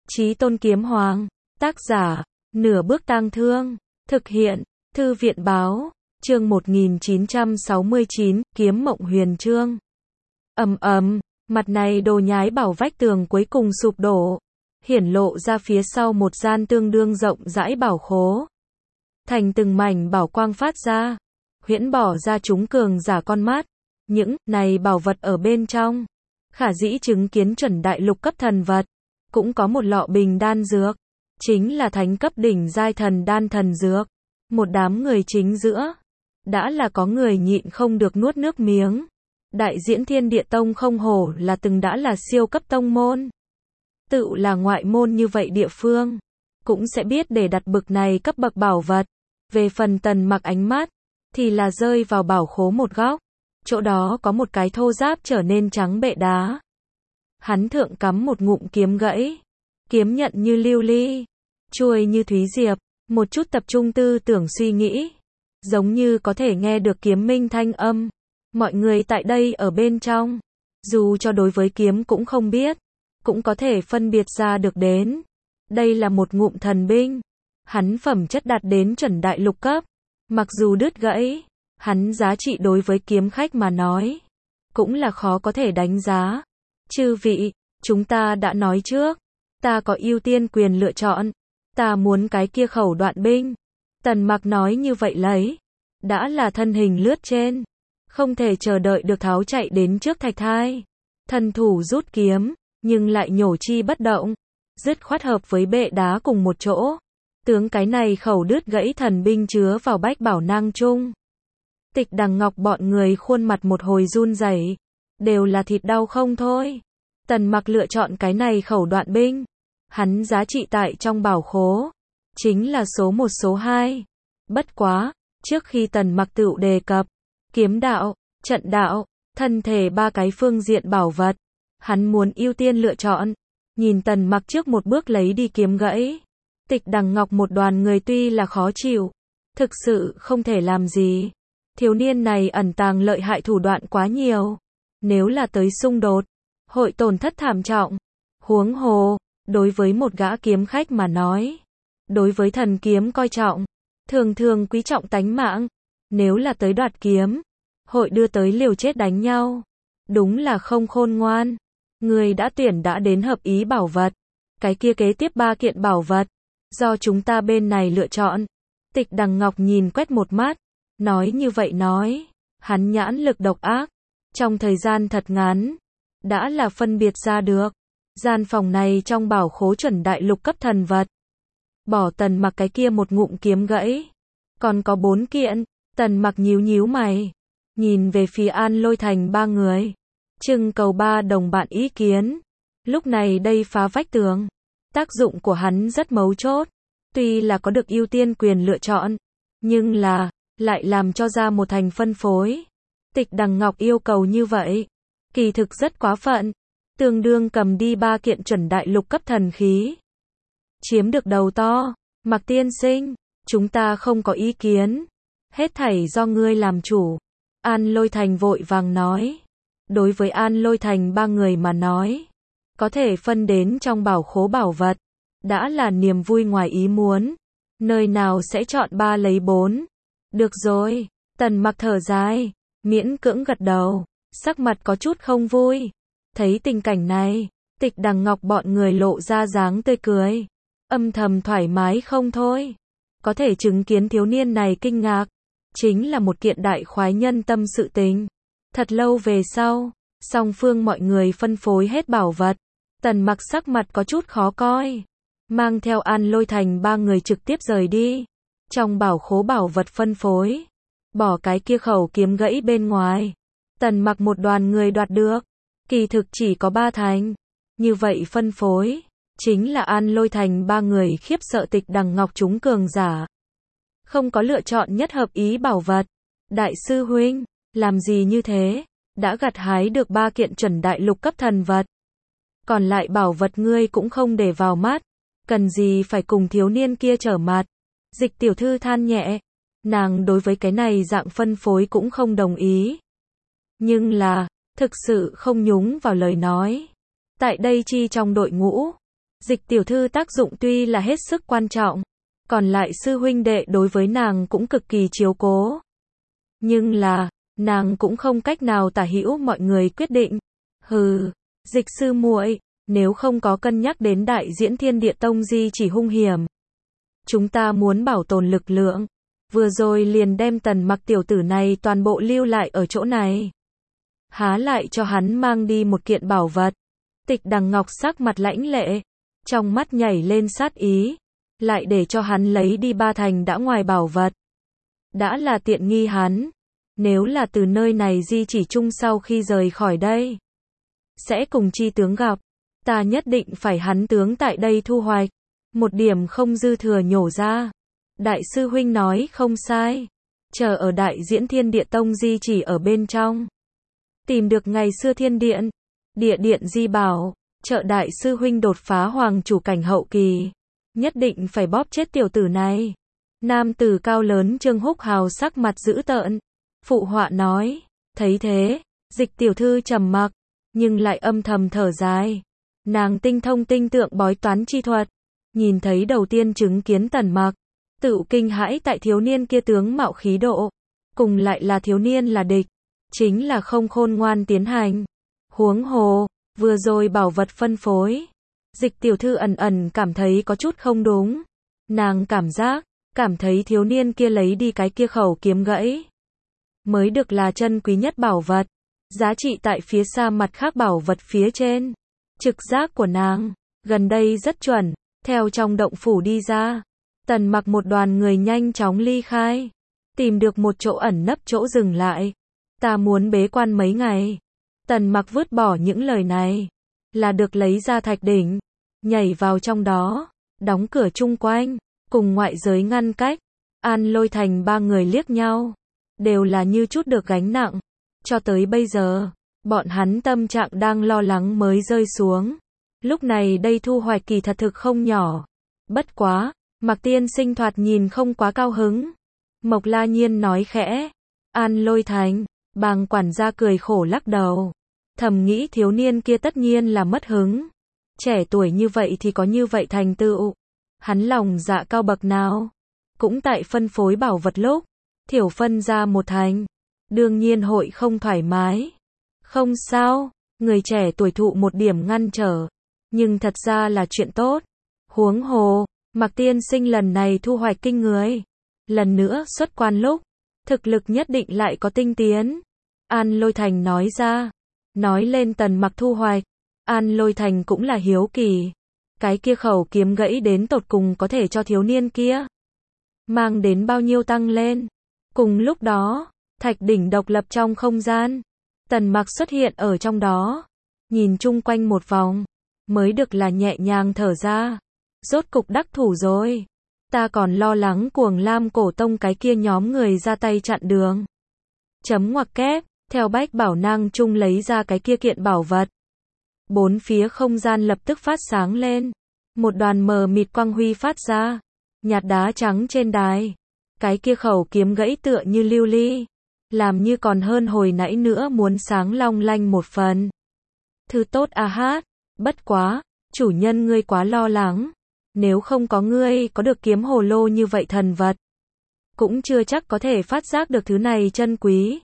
Chí Tôn Kiếm Hoàng, tác giả, Nửa Bước Tang Thương, thực hiện, Thư viện báo, chương 1969, Kiếm Mộng Huyền Chương. Mặt này đồ nhái bảo vách tường cuối cùng sụp đổ, hiển lộ ra phía sau một gian tương đương rộng rãi bảo khố. Thành từng mảnh bảo quang phát ra, huyễn bỏ ra chúng cường giả con mắt. Những này bảo vật ở bên trong, khả dĩ chứng kiến chuẩn đại lục cấp thần vật, cũng có một lọ bình đan dược, chính là thánh cấp đỉnh giai thần đan thần dược. Một đám người chính giữa, đã là có người nhịn không được nuốt nước miếng. Đại diễn Thiên Địa Tông không hổ là từng đã là siêu cấp tông môn. Tự là ngoại môn như vậy địa phương, cũng sẽ biết để đặt bực này cấp bậc bảo vật. Về phần Tần Mặc ánh mắt, thì là rơi vào bảo khố một góc. Chỗ đó có một cái thô ráp trở nên trắng bệ đá. Hắn thượng cắm một ngụm kiếm gãy. Kiếm nhận như lưu ly, chuôi như thúy diệp, một chút tập trung tư tưởng suy nghĩ. Giống như có thể nghe được kiếm minh thanh âm. Mọi người tại đây ở bên trong, dù cho đối với kiếm cũng không biết, cũng có thể phân biệt ra được đến. Đây là một ngụm thần binh. Hắn phẩm chất đạt đến chuẩn đại lục cấp. Mặc dù đứt gãy, hắn giá trị đối với kiếm khách mà nói, cũng là khó có thể đánh giá. Chư vị, chúng ta đã nói trước, ta có ưu tiên quyền lựa chọn. Ta muốn cái kia khẩu đoạn binh. Tần Mặc nói như vậy lấy, đã là thân hình lướt trên, không thể chờ đợi được tháo chạy đến trước thạch thai. Thần thủ rút kiếm, nhưng lại nhổ chi bất động, dứt khoát hợp với bệ đá cùng một chỗ. Tướng cái này khẩu đứt gãy thần binh chứa vào bách bảo nang chung. Tịch Đằng Ngọc bọn người khuôn mặt một hồi run rẩy, đều là thịt đau không thôi. Tần Mặc lựa chọn cái này khẩu đoạn binh, hắn giá trị tại trong bảo khố, chính là số 1 số 2. Bất quá, trước khi Tần Mặc tự đề cập, kiếm đạo, trận đạo, thân thể ba cái phương diện bảo vật, hắn muốn ưu tiên lựa chọn. Nhìn Tần Mặc trước một bước lấy đi kiếm gãy, Tịch Đằng Ngọc một đoàn người tuy là khó chịu, thực sự không thể làm gì. Thiếu niên này ẩn tàng lợi hại thủ đoạn quá nhiều, nếu là tới xung đột, hội tổn thất thảm trọng. Huống hồ, đối với một gã kiếm khách mà nói, đối với thần kiếm coi trọng, thường thường quý trọng tánh mạng. Nếu là tới đoạt kiếm, hội đưa tới liều chết đánh nhau. Đúng là không khôn ngoan. Người đã tuyển đã đến hợp ý bảo vật. Cái kia kế tiếp 3 kiện bảo vật, do chúng ta bên này lựa chọn. Tịch Đằng Ngọc nhìn quét một mắt, nói như vậy nói, hắn nhãn lực độc ác, trong thời gian thật ngắn, đã là phân biệt ra được. Gian phòng này trong bảo khố chuẩn đại lục cấp thần vật. Bỏ Tần Mặc cái kia một ngụm kiếm gãy, còn có 4 kiện. Tần Mặc nhíu nhíu mày, nhìn về phía An Lôi Thành ba người, trưng cầu ba đồng bạn ý kiến. Lúc này đây phá vách tường, tác dụng của hắn rất mấu chốt. Tuy là có được ưu tiên quyền lựa chọn, nhưng là lại làm cho ra một thành phân phối. Tịch Đằng Ngọc yêu cầu như vậy, kỳ thực rất quá phận, tương đương cầm đi 3 kiện chuẩn đại lục cấp thần khí. Chiếm được đầu to. Mặc tiên sinh, chúng ta không có ý kiến, hết thảy do ngươi làm chủ. An Lôi Thành vội vàng nói. Đối với An Lôi Thành ba người mà nói, có thể phân đến trong bảo khố bảo vật, đã là niềm vui ngoài ý muốn. Nơi nào sẽ chọn 3 lấy 4. Được rồi. Tần Mặc thở dài, miễn cưỡng gật đầu, sắc mặt có chút không vui. Thấy tình cảnh này, Tịch Đằng Ngọc bọn người lộ ra dáng tươi cười, âm thầm thoải mái không thôi. Có thể chứng kiến thiếu niên này kinh ngạc, chính là một kiện đại khoái nhân tâm sự tình. Thật lâu về sau, song phương mọi người phân phối hết bảo vật, Tần Mặc sắc mặt có chút khó coi, mang theo An Lôi Thành ba người trực tiếp rời đi. Trong bảo khố bảo vật phân phối, bỏ cái kia khẩu kiếm gãy bên ngoài, Tần Mặc một đoàn người đoạt được, kỳ thực chỉ có 3 thành. Như vậy phân phối, chính là An Lôi Thành ba người khiếp sợ Tịch Đằng Ngọc chúng cường giả. Không có lựa chọn nhất hợp ý bảo vật. Đại sư huynh, làm gì như thế? Đã gặt hái được 3 kiện chuẩn đại lục cấp thần vật. Còn lại bảo vật ngươi cũng không để vào mắt, cần gì phải cùng thiếu niên kia trở mặt. Dịch tiểu thư than nhẹ, nàng đối với cái này dạng phân phối cũng không đồng ý. Nhưng là, thực sự không nhúng vào lời nói. Tại đây chi trong đội ngũ, Dịch tiểu thư tác dụng tuy là hết sức quan trọng, còn lại sư huynh đệ đối với nàng cũng cực kỳ chiếu cố. Nhưng là, nàng cũng không cách nào tả hữu mọi người quyết định. Hừ, Dịch sư muội, nếu không có cân nhắc đến đại diễn Thiên Địa Tông di chỉ hung hiểm, chúng ta muốn bảo tồn lực lượng, vừa rồi liền đem Tần Mặc tiểu tử này toàn bộ lưu lại ở chỗ này. Há lại cho hắn mang đi một kiện bảo vật. Tịch Đằng Ngọc sắc mặt lãnh lệ, trong mắt nhảy lên sát ý, lại để cho hắn lấy đi 3 thành đã ngoài bảo vật. Đã là tiện nghi hắn, nếu là từ nơi này di chỉ chung sau khi rời khỏi đây, sẽ cùng chi tướng gặp, ta nhất định phải hắn tướng tại đây thu hoạch, một điểm không dư thừa nhổ ra. Đại sư huynh nói không sai, chờ ở đại diễn Thiên Địa Tông di chỉ ở bên trong, tìm được ngày xưa thiên điện, địa điện di bảo, trợ đại sư huynh đột phá hoàng chủ cảnh hậu kỳ, nhất định phải bóp chết tiểu tử này. Nam tử cao lớn Trương Húc Hào sắc mặt dữ tợn, phụ họa nói, thấy thế, Dịch tiểu thư trầm mặc, nhưng lại âm thầm thở dài. Nàng tinh thông tinh tượng bói toán chi thuật, nhìn thấy đầu tiên chứng kiến Tần Mặc, tự kinh hãi tại thiếu niên kia tướng mạo khí độ, cùng lại là thiếu niên là địch, chính là không khôn ngoan tiến hành. Huống hồ, vừa rồi bảo vật phân phối, Dịch tiểu thư ẩn ẩn cảm thấy có chút không đúng. Nàng cảm thấy thiếu niên kia lấy đi cái kia khẩu kiếm gãy, mới được là chân quý nhất bảo vật, giá trị tại phía xa mặt khác bảo vật phía trên. Trực giác của nàng, gần đây rất chuẩn, theo trong động phủ đi ra. Tần Mặc một đoàn người nhanh chóng ly khai, tìm được một chỗ ẩn nấp chỗ dừng lại. Ta muốn bế quan mấy ngày. Tần Mặc vứt bỏ những lời này, là được lấy ra thạch đỉnh, nhảy vào trong đó, đóng cửa chung quanh, cùng ngoại giới ngăn cách. An Lôi Thành 3 người liếc nhau, đều là như chút được gánh nặng. Cho tới bây giờ, bọn hắn tâm trạng đang lo lắng mới rơi xuống. Lúc này đây thu hoạch kỳ thật thực không nhỏ. Bất quá, Mạc tiên sinh thoạt nhìn không quá cao hứng. Mộc La Nhiên nói khẽ. An Lôi Thành, Bàng quản gia cười khổ lắc đầu. Thầm nghĩ thiếu niên kia tất nhiên là mất hứng. Trẻ tuổi như vậy thì có như vậy thành tựu. Hắn lòng dạ cao bậc nào. Cũng tại phân phối bảo vật lúc, thiểu phân ra 1 thành. Đương nhiên hội không thoải mái. Không sao, người trẻ tuổi thụ một điểm ngăn trở, nhưng thật ra là chuyện tốt. Huống hồ, Mạc tiên sinh lần này thu hoạch kinh người. Lần nữa xuất quan lúc, thực lực nhất định lại có tinh tiến. An Lôi Thành nói ra, nói lên Tần Mặc thu hoạch. An Lôi Thành cũng là hiếu kỳ. Cái kia khẩu kiếm gãy đến tột cùng có thể cho thiếu niên kia mang đến bao nhiêu tăng lên. Cùng lúc đó, thạch đỉnh độc lập trong không gian. Tần Mặc xuất hiện ở trong đó, nhìn chung quanh một vòng, mới được là nhẹ nhàng thở ra. Rốt cục đắc thủ rồi. Ta còn lo lắng Cuồng Lam Cổ Tông cái kia nhóm người ra tay chặn đường. Chấm ngoặc kép, theo Bách Bảo Nang Trung lấy ra cái kia kiện bảo vật. 4 phía không gian lập tức phát sáng lên. Một đoàn mờ mịt quang huy phát ra. Nhạt đá trắng trên đài. Cái kia khẩu kiếm gãy tựa như lưu ly. Làm như còn hơn hồi nãy nữa muốn sáng long lanh một phần. Thứ tốt a hát. Bất quá, chủ nhân ngươi quá lo lắng. Nếu không có ngươi có được kiếm hồ lô như vậy thần vật, cũng chưa chắc có thể phát giác được thứ này chân quý.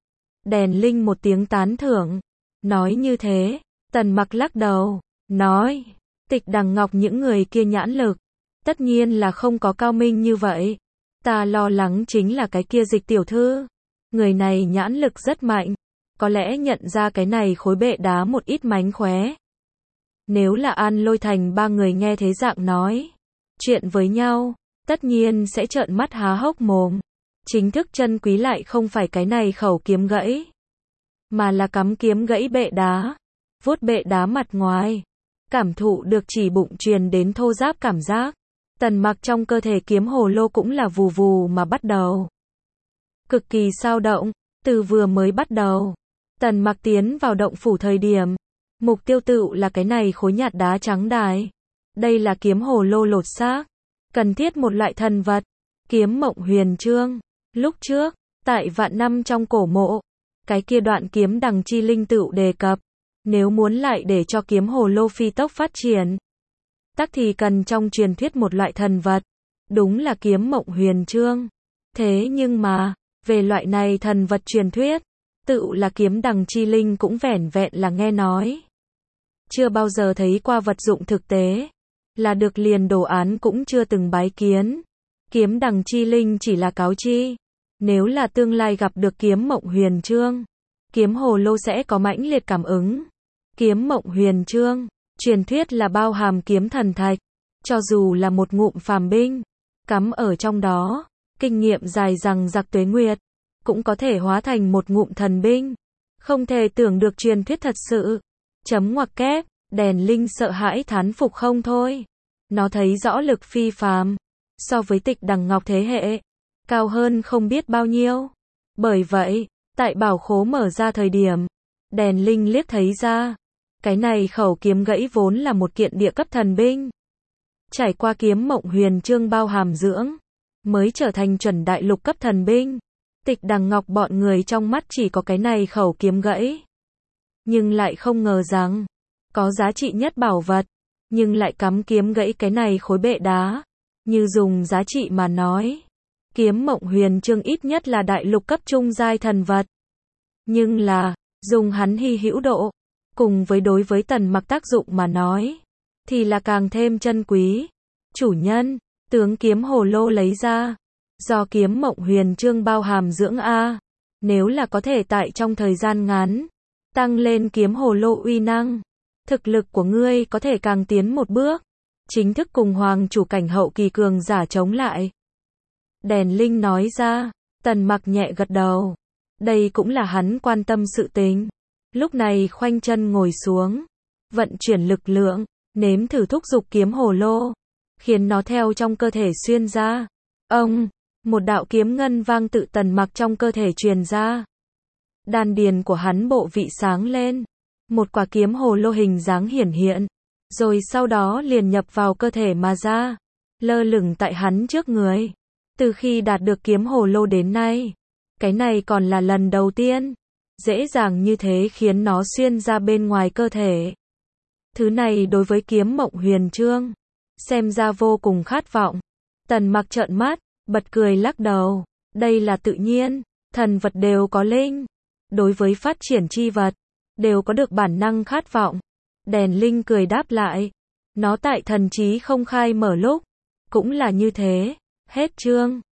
Đèn Linh một tiếng tán thưởng. Nói như thế, Tần Mặc lắc đầu, nói, Tịch Đằng Ngọc những người kia nhãn lực, tất nhiên là không có cao minh như vậy. Ta lo lắng chính là cái kia Dịch tiểu thư. Người này nhãn lực rất mạnh, có lẽ nhận ra cái này khối bệ đá một ít mánh khóe. Nếu là An Lôi Thành 3 người nghe thế dạng nói chuyện với nhau, tất nhiên sẽ trợn mắt há hốc mồm. Chính thức chân quý lại không phải cái này khẩu kiếm gãy, mà là cắm kiếm gãy bệ đá, vuốt bệ đá mặt ngoài, cảm thụ được chỉ bụng truyền đến thô ráp cảm giác. Tần Mặc trong cơ thể kiếm hồ lô cũng là vù vù mà bắt đầu. Cực kỳ sao động, từ vừa mới bắt đầu, Tần Mặc tiến vào động phủ thời điểm, mục tiêu tựu là cái này khối nhạt đá trắng đài. Đây là kiếm hồ lô lột xác, cần thiết một loại thần vật, kiếm mộng huyền chương. Lúc trước, tại vạn năm trong cổ mộ, cái kia đoạn kiếm đằng chi linh tựu đề cập, nếu muốn lại để cho kiếm hồ lô phi tốc phát triển, tắc thì cần trong truyền thuyết một loại thần vật. Đúng là kiếm mộng huyền chương. Thế nhưng mà, về loại này thần vật truyền thuyết, tự là kiếm đằng chi linh cũng vẻn vẹn là nghe nói. Chưa bao giờ thấy qua vật dụng thực tế. Là được liền đồ án cũng chưa từng bái kiến. Kiếm đằng chi linh chỉ là cáo chi. Nếu là tương lai gặp được kiếm mộng huyền chương, kiếm hồ lô sẽ có mãnh liệt cảm ứng. Kiếm mộng huyền chương, truyền thuyết là bao hàm kiếm thần thạch. Cho dù là một ngụm phàm binh, cắm ở trong đó, kinh nghiệm dài rằng giặc tuế nguyệt, cũng có thể hóa thành một ngụm thần binh. Không thể tưởng được truyền thuyết thật sự. Chấm ngoặc kép, đèn linh sợ hãi thán phục không thôi. Nó thấy rõ lực phi phàm, so với Tịch Đằng Ngọc thế hệ, cao hơn không biết bao nhiêu. Bởi vậy, tại bảo khố mở ra thời điểm, đèn linh liếc thấy ra, cái này khẩu kiếm gãy vốn là một kiện địa cấp thần binh. Trải qua kiếm mộng huyền chương bao hàm dưỡng, mới trở thành chuẩn đại lục cấp thần binh. Tịch Đằng Ngọc bọn người trong mắt chỉ có cái này khẩu kiếm gãy. Nhưng lại không ngờ rằng, có giá trị nhất bảo vật, nhưng lại cắm kiếm gãy cái này khối bệ đá. Như dùng giá trị mà nói, kiếm mộng huyền chương ít nhất là đại lục cấp trung giai thần vật. Nhưng là, dùng hắn hy hữu độ, cùng với đối với Tần Mặc tác dụng mà nói, thì là càng thêm chân quý. Chủ nhân, tướng kiếm hồ lô lấy ra. Do kiếm mộng huyền chương bao hàm dưỡng A. Nếu là có thể tại trong thời gian ngắn, tăng lên kiếm hồ lô uy năng, thực lực của ngươi có thể càng tiến một bước. Chính thức cùng hoàng chủ cảnh hậu kỳ cường giả chống lại. Đèn linh nói ra, Tần Mặc nhẹ gật đầu. Đây cũng là hắn quan tâm sự tình. Lúc này khoanh chân ngồi xuống, vận chuyển lực lượng, nếm thử thúc giục kiếm hồ lô, khiến nó theo trong cơ thể xuyên ra. Ông, một đạo kiếm ngân vang tự Tần Mặc trong cơ thể truyền ra. Đan điền của hắn bộ vị sáng lên, một quả kiếm hồ lô hình dáng hiển hiện, rồi sau đó liền nhập vào cơ thể mà ra, lơ lửng tại hắn trước người. Từ khi đạt được kiếm hồ lô đến nay, cái này còn là lần đầu tiên, dễ dàng như thế khiến nó xuyên ra bên ngoài cơ thể. Thứ này đối với kiếm mộng huyền chương, xem ra vô cùng khát vọng. Tần Mặc trợn mắt, bật cười lắc đầu. Đây là tự nhiên, thần vật đều có linh. Đối với phát triển chi vật, đều có được bản năng khát vọng. Đèn linh cười đáp lại. Nó tại thần trí không khai mở lúc, cũng là như thế. Hết chương.